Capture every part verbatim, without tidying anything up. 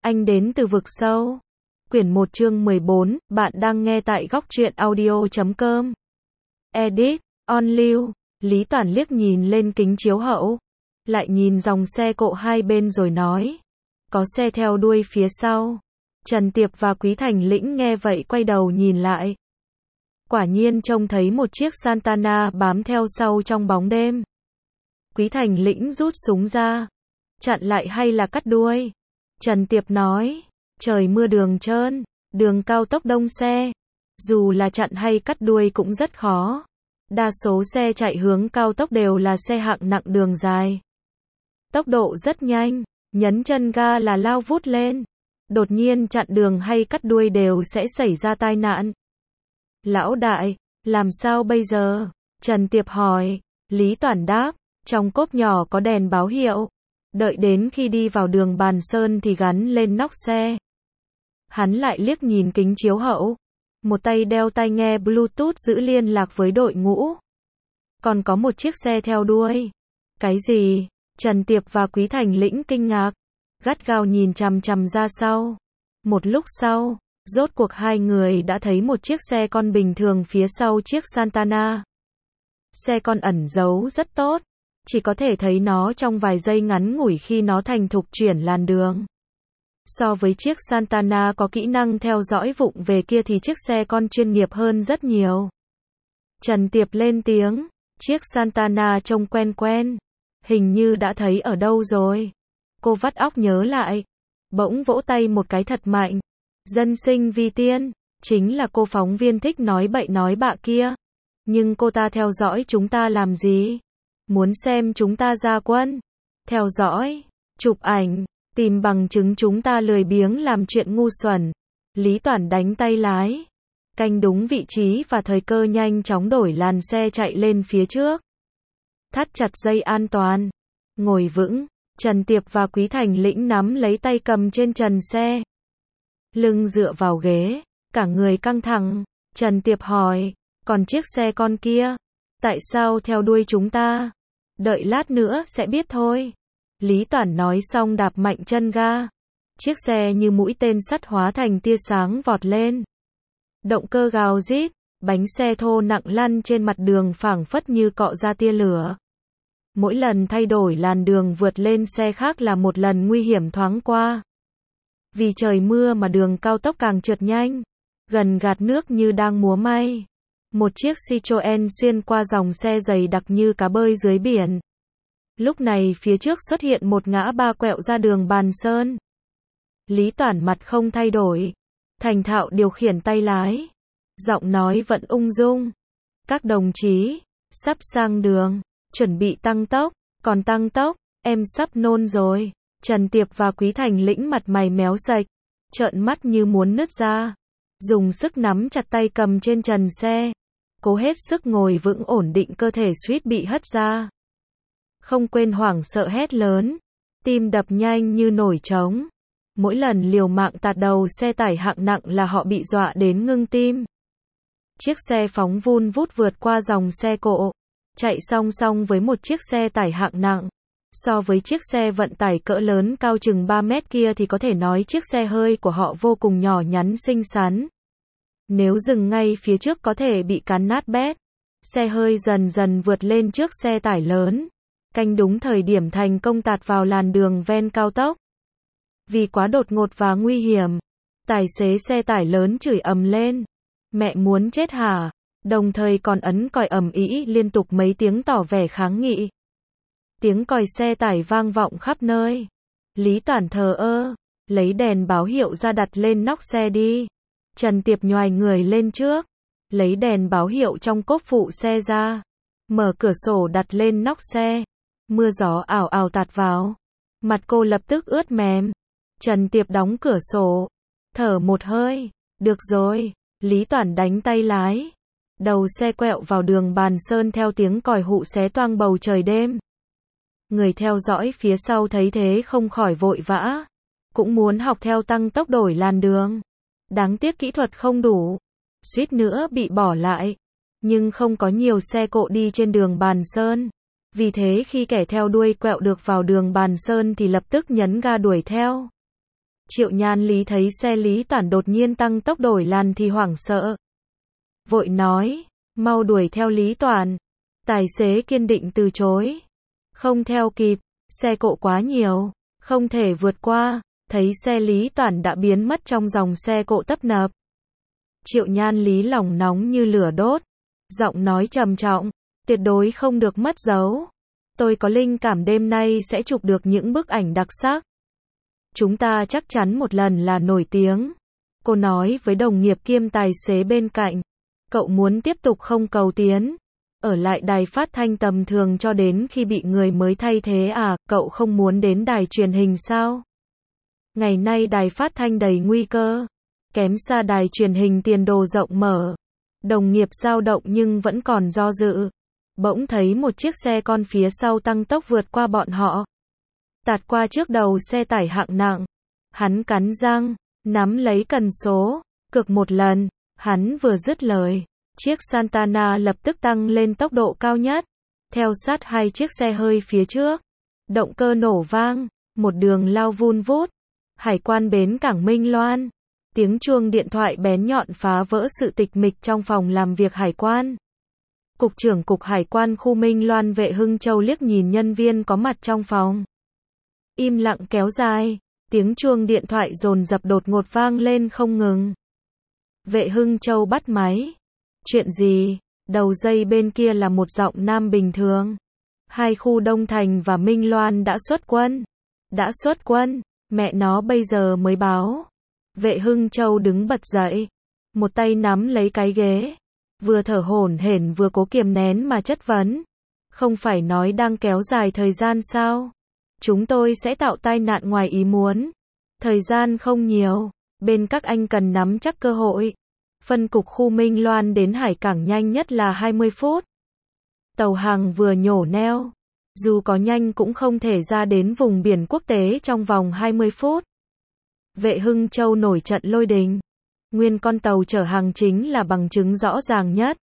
Anh đến từ vực sâu. Quyển một chương mười bốn, bạn đang nghe tại góc truyện audio chấm com. Edit, on lưu, Lý Toản liếc nhìn lên kính chiếu hậu, lại nhìn dòng xe cộ hai bên rồi nói. Có xe theo đuôi phía sau. Trần Tiệp và Quý Thành Lĩnh nghe vậy quay đầu nhìn lại. Quả nhiên trông thấy một chiếc Santana bám theo sau trong bóng đêm. Quý Thành Lĩnh rút súng ra. Chặn lại hay là cắt đuôi? Trần Tiệp nói. Trời mưa đường trơn, đường cao tốc đông xe. Dù là chặn hay cắt đuôi cũng rất khó. Đa số xe chạy hướng cao tốc đều là xe hạng nặng đường dài. Tốc độ rất nhanh, nhấn chân ga là lao vút lên. Đột nhiên chặn đường hay cắt đuôi đều sẽ xảy ra tai nạn. Lão đại, làm sao bây giờ? Trần Tiệp hỏi. Lý Toản đáp, trong cốp nhỏ có đèn báo hiệu. Đợi đến khi đi vào đường Bàn Sơn thì gắn lên nóc xe. Hắn lại liếc nhìn kính chiếu hậu. Một tay đeo tai nghe Bluetooth giữ liên lạc với đội ngũ. Còn có một chiếc xe theo đuôi. Cái gì? Trần Tiệp và Quý Thành Lĩnh kinh ngạc. Gắt gao nhìn chằm chằm ra sau. Một lúc sau, rốt cuộc hai người đã thấy một chiếc xe con bình thường phía sau chiếc Santana. Xe con ẩn giấu rất tốt. Chỉ có thể thấy nó trong vài giây ngắn ngủi khi nó thành thục chuyển làn đường. So với chiếc Santana có kỹ năng theo dõi vụng về kia thì chiếc xe con chuyên nghiệp hơn rất nhiều. Trần Tiệp lên tiếng, chiếc Santana trông quen quen. Hình như đã thấy ở đâu rồi. Cô vắt óc nhớ lại. Bỗng vỗ tay một cái thật mạnh. Dân sinh vi tiên, chính là cô phóng viên thích nói bậy nói bạ kia. Nhưng cô ta theo dõi chúng ta làm gì? Muốn xem chúng ta ra quân. Theo dõi, chụp ảnh, tìm bằng chứng chúng ta lười biếng làm chuyện ngu xuẩn. Lý Toản đánh tay lái. Canh đúng vị trí và thời cơ nhanh chóng đổi làn xe chạy lên phía trước. Thắt chặt dây an toàn. Ngồi vững, Trần Tiệp và Quý Thành Lĩnh nắm lấy tay cầm trên trần xe. Lưng dựa vào ghế, cả người căng thẳng. Trần Tiệp hỏi, còn chiếc xe con kia? Tại sao theo đuôi chúng ta? Đợi lát nữa sẽ biết thôi. Lý Toản nói xong đạp mạnh chân ga. Chiếc xe như mũi tên sắt hóa thành tia sáng vọt lên. Động cơ gào rít, bánh xe thô nặng lăn trên mặt đường phảng phất như cọ ra tia lửa. Mỗi lần thay đổi làn đường vượt lên xe khác là một lần nguy hiểm thoáng qua. Vì trời mưa mà đường cao tốc càng trượt nhanh, gần gạt nước như đang múa may. Một chiếc Citroen xuyên qua dòng xe dày đặc như cá bơi dưới biển. Lúc này phía trước xuất hiện một ngã ba quẹo ra đường Bàn Sơn. Lý Toản mặt không thay đổi, thành thạo điều khiển tay lái. Giọng nói vẫn ung dung. Các đồng chí, sắp sang đường, chuẩn bị tăng tốc, còn tăng tốc, em sắp nôn rồi. Trần Tiệp và Quý Thành Lĩnh mặt mày méo sạch, trợn mắt như muốn nứt ra. Dùng sức nắm chặt tay cầm trên trần xe. Cố hết sức ngồi vững ổn định cơ thể suýt bị hất ra. Không quên hoảng sợ hét lớn. Tim đập nhanh như nổi trống. Mỗi lần liều mạng tạt đầu xe tải hạng nặng là họ bị dọa đến ngưng tim. Chiếc xe phóng vun vút vượt qua dòng xe cộ. Chạy song song với một chiếc xe tải hạng nặng. So với chiếc xe vận tải cỡ lớn cao chừng ba mét kia thì có thể nói chiếc xe hơi của họ vô cùng nhỏ nhắn xinh xắn. Nếu dừng ngay phía trước có thể bị cán nát bét. Xe hơi dần dần vượt lên trước xe tải lớn. Canh đúng thời điểm thành công tạt vào làn đường ven cao tốc. Vì quá đột ngột và nguy hiểm, tài xế xe tải lớn chửi ầm lên. Mẹ muốn chết hả? Đồng thời còn ấn còi ầm ĩ liên tục mấy tiếng tỏ vẻ kháng nghị. Tiếng còi xe tải vang vọng khắp nơi. Lý Toản thờ ơ, lấy đèn báo hiệu ra đặt lên nóc xe đi. Trần Tiệp nhoài người lên trước, lấy đèn báo hiệu trong cốp phụ xe ra, mở cửa sổ đặt lên nóc xe. Mưa gió ảo ảo tạt vào, mặt cô lập tức ướt mềm. Trần Tiệp đóng cửa sổ, thở một hơi, được rồi. Lý Toản đánh tay lái. Đầu xe quẹo vào đường Bàn Sơn theo tiếng còi hụ xé toang bầu trời đêm. Người theo dõi phía sau thấy thế không khỏi vội vã, cũng muốn học theo tăng tốc đổi làn đường. Đáng tiếc kỹ thuật không đủ, suýt nữa bị bỏ lại. Nhưng không có nhiều xe cộ đi trên đường Bàn Sơn. Vì thế khi kẻ theo đuôi quẹo được vào đường Bàn Sơn thì lập tức nhấn ga đuổi theo. Triệu Nhan Lý thấy xe Lý Toản đột nhiên tăng tốc đổi làn thì hoảng sợ. Vội nói, mau đuổi theo Lý Toản. Tài xế kiên định từ chối. Không theo kịp, xe cộ quá nhiều, không thể vượt qua, thấy xe Lý Toản đã biến mất trong dòng xe cộ tấp nập. Triệu Nhan Lý lòng nóng như lửa đốt, giọng nói trầm trọng, tuyệt đối không được mất dấu. Tôi có linh cảm đêm nay sẽ chụp được những bức ảnh đặc sắc. Chúng ta chắc chắn một lần là nổi tiếng. Cô nói với đồng nghiệp kiêm tài xế bên cạnh. Cậu muốn tiếp tục không cầu tiến? Ở lại đài phát thanh tầm thường cho đến khi bị người mới thay thế à? Cậu không muốn đến đài truyền hình sao? Ngày nay đài phát thanh đầy nguy cơ. Kém xa đài truyền hình tiền đồ rộng mở. Đồng nghiệp dao động nhưng vẫn còn do dự. Bỗng thấy một chiếc xe con phía sau tăng tốc vượt qua bọn họ. Tạt qua trước đầu xe tải hạng nặng. Hắn cắn răng, nắm lấy cần số, cực một lần. Hắn vừa dứt lời, chiếc Santana lập tức tăng lên tốc độ cao nhất, theo sát hai chiếc xe hơi phía trước. Động cơ nổ vang, một đường lao vun vút. Hải quan bến cảng Minh Loan. Tiếng chuông điện thoại bén nhọn phá vỡ sự tịch mịch trong phòng làm việc hải quan. Cục trưởng Cục Hải quan khu Minh Loan Vệ Hưng Châu liếc nhìn nhân viên có mặt trong phòng. Im lặng kéo dài, tiếng chuông điện thoại dồn dập đột ngột vang lên không ngừng. Vệ Hưng Châu bắt máy. Chuyện gì? Đầu dây bên kia là một giọng nam bình thường. Hai khu Đông Thành và Minh Loan đã xuất quân. Đã xuất quân, mẹ nó bây giờ mới báo. Vệ Hưng Châu đứng bật dậy, một tay nắm lấy cái ghế, vừa thở hổn hển vừa cố kiềm nén mà chất vấn. Không phải nói đang kéo dài thời gian sao? Chúng tôi sẽ tạo tai nạn ngoài ý muốn. Thời gian không nhiều, bên các anh cần nắm chắc cơ hội. Phân cục khu Minh Loan đến hải cảng nhanh nhất là hai mươi phút. Tàu hàng vừa nhổ neo, dù có nhanh cũng không thể ra đến vùng biển quốc tế trong vòng hai mươi phút. Vệ Hưng Châu nổi trận lôi đình. Nguyên con tàu chở hàng chính là bằng chứng rõ ràng nhất.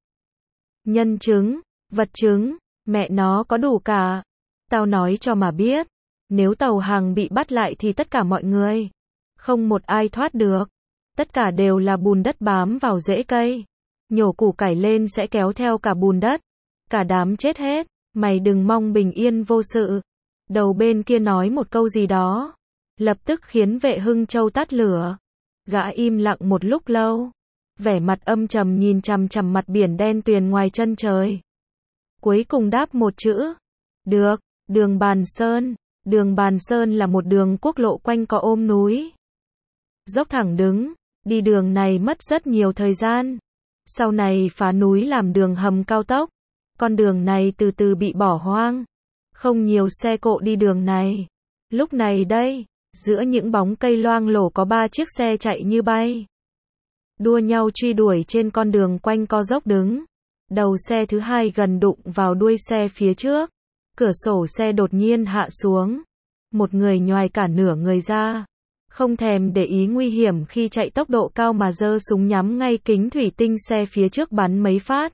Nhân chứng, vật chứng, mẹ nó có đủ cả. Tao nói cho mà biết, nếu tàu hàng bị bắt lại thì tất cả mọi người, không một ai thoát được. Tất cả đều là bùn đất bám vào rễ cây. Nhổ củ cải lên sẽ kéo theo cả bùn đất. Cả đám chết hết. Mày đừng mong bình yên vô sự. Đầu bên kia nói một câu gì đó, lập tức khiến Vệ Hưng Châu tắt lửa. Gã im lặng một lúc lâu, vẻ mặt âm trầm nhìn chằm chằm mặt biển đen tuyền ngoài chân trời. Cuối cùng đáp một chữ. Được, đường Bàn Sơn. Đường Bàn Sơn là một đường quốc lộ quanh co ôm núi. Dốc thẳng đứng, đi đường này mất rất nhiều thời gian. Sau này phá núi làm đường hầm cao tốc. Con đường này từ từ bị bỏ hoang. Không nhiều xe cộ đi đường này. Lúc này đây, giữa những bóng cây loang lổ có ba chiếc xe chạy như bay. Đua nhau truy đuổi trên con đường quanh co dốc đứng. Đầu xe thứ hai gần đụng vào đuôi xe phía trước. Cửa sổ xe đột nhiên hạ xuống. Một người nhoài cả nửa người ra. Không thèm để ý nguy hiểm khi chạy tốc độ cao mà giơ súng nhắm ngay kính thủy tinh xe phía trước bắn mấy phát.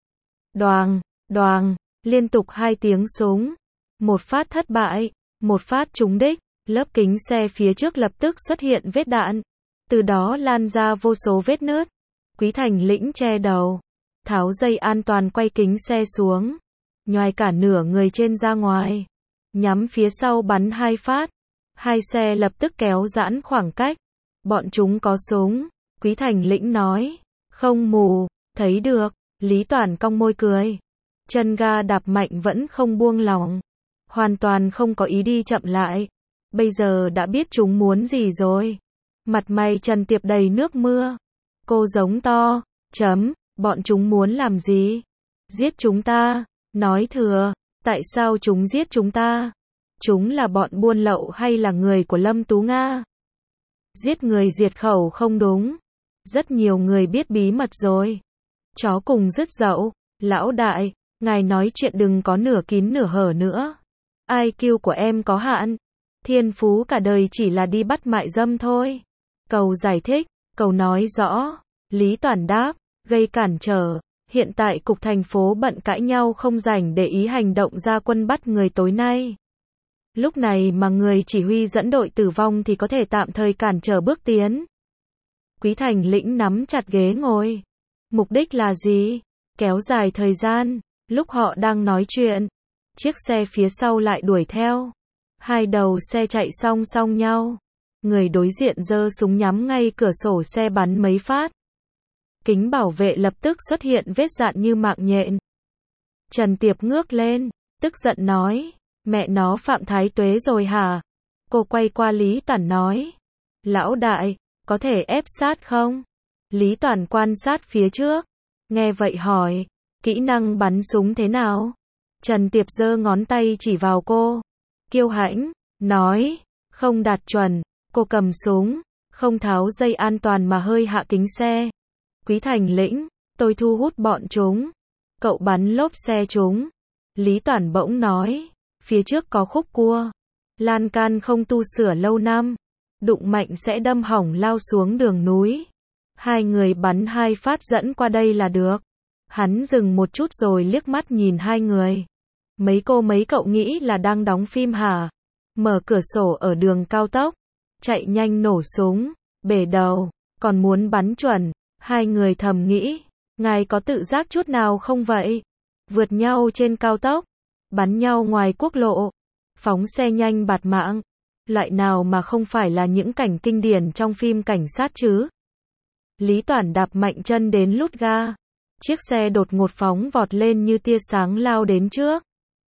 Đoàng, đoàng, liên tục hai tiếng súng. Một phát thất bại, một phát trúng đích. Lớp kính xe phía trước lập tức xuất hiện vết đạn. Từ đó lan ra vô số vết nứt. Quý Thành Lĩnh che đầu, tháo dây an toàn quay kính xe xuống. Nhoài cả nửa người trên ra ngoài. Nhắm phía sau bắn hai phát. Hai xe lập tức kéo giãn khoảng cách. Bọn chúng có súng. Quý Thành Lĩnh nói. Không mù, thấy được. Lý Toản cong môi cười. Chân ga đạp mạnh vẫn không buông lỏng. Hoàn toàn không có ý đi chậm lại. Bây giờ đã biết chúng muốn gì rồi. Mặt mày Trần Tiệp đầy nước mưa. Cô giống to. Chấm, bọn chúng muốn làm gì? Giết chúng ta. Nói thừa, tại sao chúng giết chúng ta? Chúng là bọn buôn lậu hay là người của Lâm Tú Nga? Giết người diệt khẩu không đúng. Rất nhiều người biết bí mật rồi. Chó cùng rứt dậu. Lão đại, ngài nói chuyện đừng có nửa kín nửa hở nữa. i kiu của em có hạn. Thiên phú cả đời chỉ là đi bắt mại dâm thôi. Cầu giải thích, cầu nói rõ. Lý Toản đáp, gây cản trở. Hiện tại cục thành phố bận cãi nhau không rảnh để ý hành động ra quân bắt người tối nay. Lúc này mà người chỉ huy dẫn đội tử vong thì có thể tạm thời cản trở bước tiến. Quý Thành lĩnh nắm chặt ghế ngồi. Mục đích là gì? Kéo dài thời gian. Lúc họ đang nói chuyện, chiếc xe phía sau lại đuổi theo. Hai đầu xe chạy song song nhau. Người đối diện giơ súng nhắm ngay cửa sổ xe bắn mấy phát. Kính bảo vệ lập tức xuất hiện vết dạn như mạng nhện. Trần Tiệp ngước lên, tức giận nói, mẹ nó Phạm Thái Tuế rồi hả? Cô quay qua Lý Toản nói, lão đại, có thể ép sát không? Lý Toản quan sát phía trước, nghe vậy hỏi, kỹ năng bắn súng thế nào? Trần Tiệp giơ ngón tay chỉ vào cô, kiêu hãnh, nói, không đạt chuẩn. Cô cầm súng, không tháo dây an toàn mà hơi hạ kính xe. Quý Thành lĩnh, tôi thu hút bọn chúng. Cậu bắn lốp xe chúng. Lý Toản bỗng nói, phía trước có khúc cua. Lan can không tu sửa lâu năm. Đụng mạnh sẽ đâm hỏng lao xuống đường núi. Hai người bắn hai phát dẫn qua đây là được. Hắn dừng một chút rồi liếc mắt nhìn hai người. Mấy cô mấy cậu nghĩ là đang đóng phim hả? Mở cửa sổ ở đường cao tốc. Chạy nhanh nổ súng, bể đầu, còn muốn bắn chuẩn. Hai người thầm nghĩ, ngài có tự giác chút nào không vậy? Vượt nhau trên cao tốc, bắn nhau ngoài quốc lộ, phóng xe nhanh bạt mạng. Loại nào mà không phải là những cảnh kinh điển trong phim cảnh sát chứ? Lý Toản đạp mạnh chân đến lút ga. Chiếc xe đột ngột phóng vọt lên như tia sáng lao đến trước.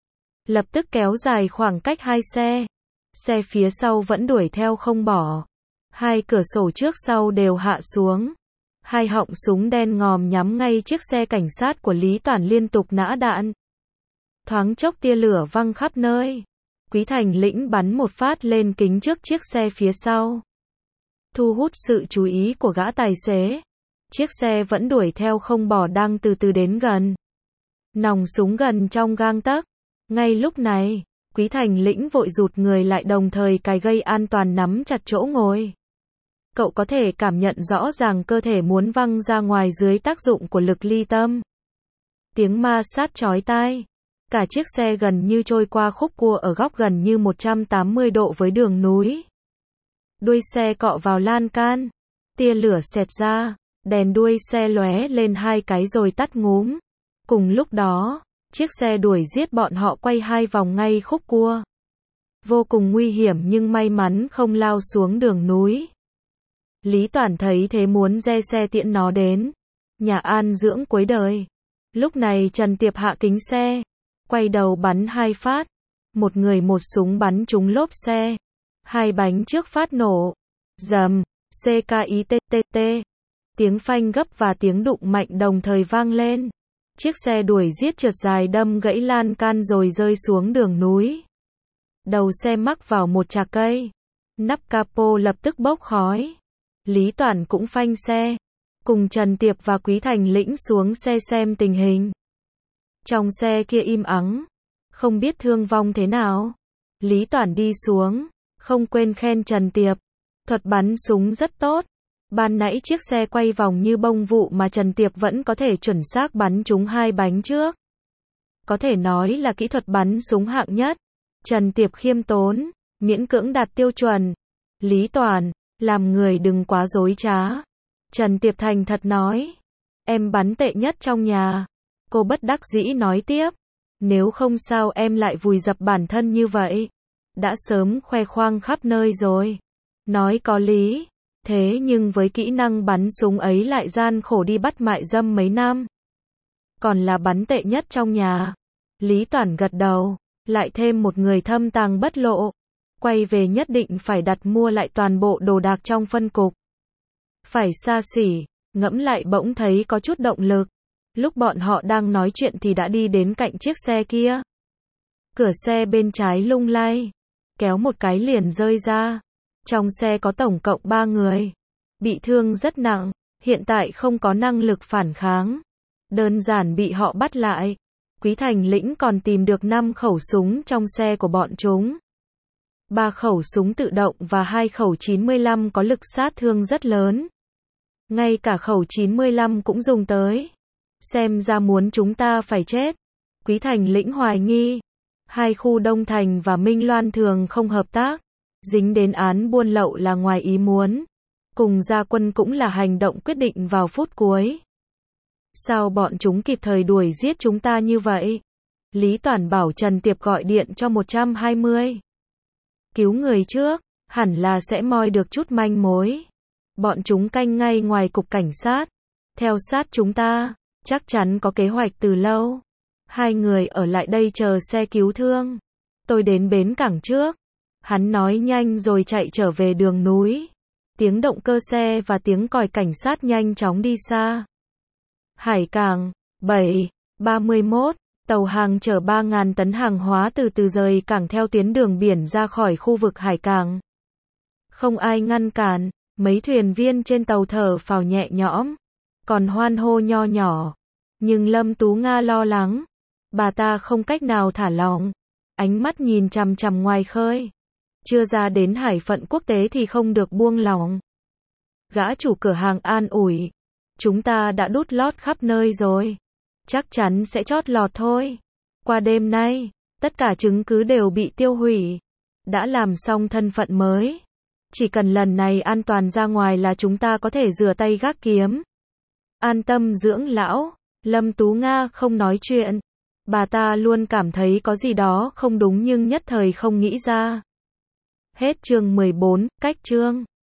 Lập tức kéo dài khoảng cách hai xe. Xe phía sau vẫn đuổi theo không bỏ. Hai cửa sổ trước sau đều hạ xuống. Hai họng súng đen ngòm nhắm ngay chiếc xe cảnh sát của Lý Toản liên tục nã đạn. Thoáng chốc tia lửa văng khắp nơi. Quý Thành lĩnh bắn một phát lên kính trước chiếc xe phía sau. Thu hút sự chú ý của gã tài xế. Chiếc xe vẫn đuổi theo không bỏ đang từ từ đến gần. Nòng súng gần trong gang tấc. Ngay lúc này, Quý Thành lĩnh vội rụt người lại đồng thời cài dây an toàn nắm chặt chỗ ngồi. Cậu có thể cảm nhận rõ ràng cơ thể muốn văng ra ngoài dưới tác dụng của lực ly tâm. Tiếng ma sát chói tai. Cả chiếc xe gần như trôi qua khúc cua ở góc gần như một trăm tám mươi độ với đường núi. Đuôi xe cọ vào lan can. Tia lửa xẹt ra. Đèn đuôi xe lóe lên hai cái rồi tắt ngúm. Cùng lúc đó, chiếc xe đuổi giết bọn họ quay hai vòng ngay khúc cua. Vô cùng nguy hiểm nhưng may mắn không lao xuống đường núi. Lý Toản thấy thế muốn re xe tiễn nó đến nhà an dưỡng cuối đời. Lúc này Trần Tiệp hạ kính xe, quay đầu bắn hai phát. Một người một súng bắn trúng lốp xe. Hai bánh trước phát nổ. Rầm, xê ca i tê tê tê. Tiếng phanh gấp và tiếng đụng mạnh đồng thời vang lên. Chiếc xe đuổi giết trượt dài đâm gãy lan can rồi rơi xuống đường núi. Đầu xe mắc vào một chạc cây. Nắp capo lập tức bốc khói. Lý Toản cũng phanh xe. Cùng Trần Tiệp và Quý Thành lĩnh xuống xe xem tình hình. Trong xe kia im ắng. Không biết thương vong thế nào. Lý Toản đi xuống. Không quên khen Trần Tiệp. Thuật bắn súng rất tốt. Ban nãy chiếc xe quay vòng như bông vụ mà Trần Tiệp vẫn có thể chuẩn xác bắn trúng hai bánh trước. Có thể nói là kỹ thuật bắn súng hạng nhất. Trần Tiệp khiêm tốn, miễn cưỡng đạt tiêu chuẩn. Lý Toản, làm người đừng quá dối trá. Trần Tiệp thành thật nói, em bắn tệ nhất trong nhà. Cô bất đắc dĩ nói tiếp, nếu không sao em lại vùi dập bản thân như vậy. Đã sớm khoe khoang khắp nơi rồi. Nói có lý. Thế nhưng với kỹ năng bắn súng ấy lại gian khổ đi bắt mại dâm mấy năm. Còn là bắn tệ nhất trong nhà. Lý Toản gật đầu, lại thêm một người thâm tàng bất lộ. Quay về nhất định phải đặt mua lại toàn bộ đồ đạc trong phân cục. Phải xa xỉ, ngẫm lại bỗng thấy có chút động lực. Lúc bọn họ đang nói chuyện thì đã đi đến cạnh chiếc xe kia. Cửa xe bên trái lung lay, kéo một cái liền rơi ra. Trong xe có tổng cộng ba người. Bị thương rất nặng, hiện tại không có năng lực phản kháng. Đơn giản bị họ bắt lại. Quý Thành lĩnh còn tìm được năm khẩu súng trong xe của bọn chúng. ba khẩu súng tự động và hai khẩu chín mươi lăm có lực sát thương rất lớn. Ngay cả khẩu chín mươi lăm cũng dùng tới. Xem ra muốn chúng ta phải chết. Quý Thành lĩnh hoài nghi. Hai khu Đông Thành và Minh Loan thường không hợp tác. Dính đến án buôn lậu là ngoài ý muốn. Cùng ra quân cũng là hành động quyết định vào phút cuối. Sao bọn chúng kịp thời đuổi giết chúng ta như vậy? Lý Toản bảo Trần Tiệp gọi điện cho một trăm hai mươi. Cứu người trước, hẳn là sẽ moi được chút manh mối. Bọn chúng canh ngay ngoài cục cảnh sát. Theo sát chúng ta, chắc chắn có kế hoạch từ lâu. Hai người ở lại đây chờ xe cứu thương. Tôi đến bến cảng trước. Hắn nói nhanh rồi chạy trở về đường núi. Tiếng động cơ xe và tiếng còi cảnh sát nhanh chóng đi xa. Hải cảng, bảy ba mươi mốt, tàu hàng chở ba nghìn tấn hàng hóa từ từ rời cảng theo tuyến đường biển ra khỏi khu vực hải cảng. Không ai ngăn cản, mấy thuyền viên trên tàu thở phào nhẹ nhõm, còn hoan hô nho nhỏ. Nhưng Lâm Tú Nga lo lắng, bà ta không cách nào thả lỏng, ánh mắt nhìn chằm chằm ngoài khơi. Chưa ra đến hải phận quốc tế thì không được buông lỏng. Gã chủ cửa hàng an ủi, chúng ta đã đút lót khắp nơi rồi, chắc chắn sẽ chót lọt thôi. Qua đêm nay, tất cả chứng cứ đều bị tiêu hủy, đã làm xong thân phận mới. Chỉ cần lần này an toàn ra ngoài là chúng ta có thể rửa tay gác kiếm. An tâm dưỡng lão. Lâm Tú Nga không nói chuyện. Bà ta luôn cảm thấy có gì đó không đúng nhưng nhất thời không nghĩ ra. Hết chương mười bốn, cách chương.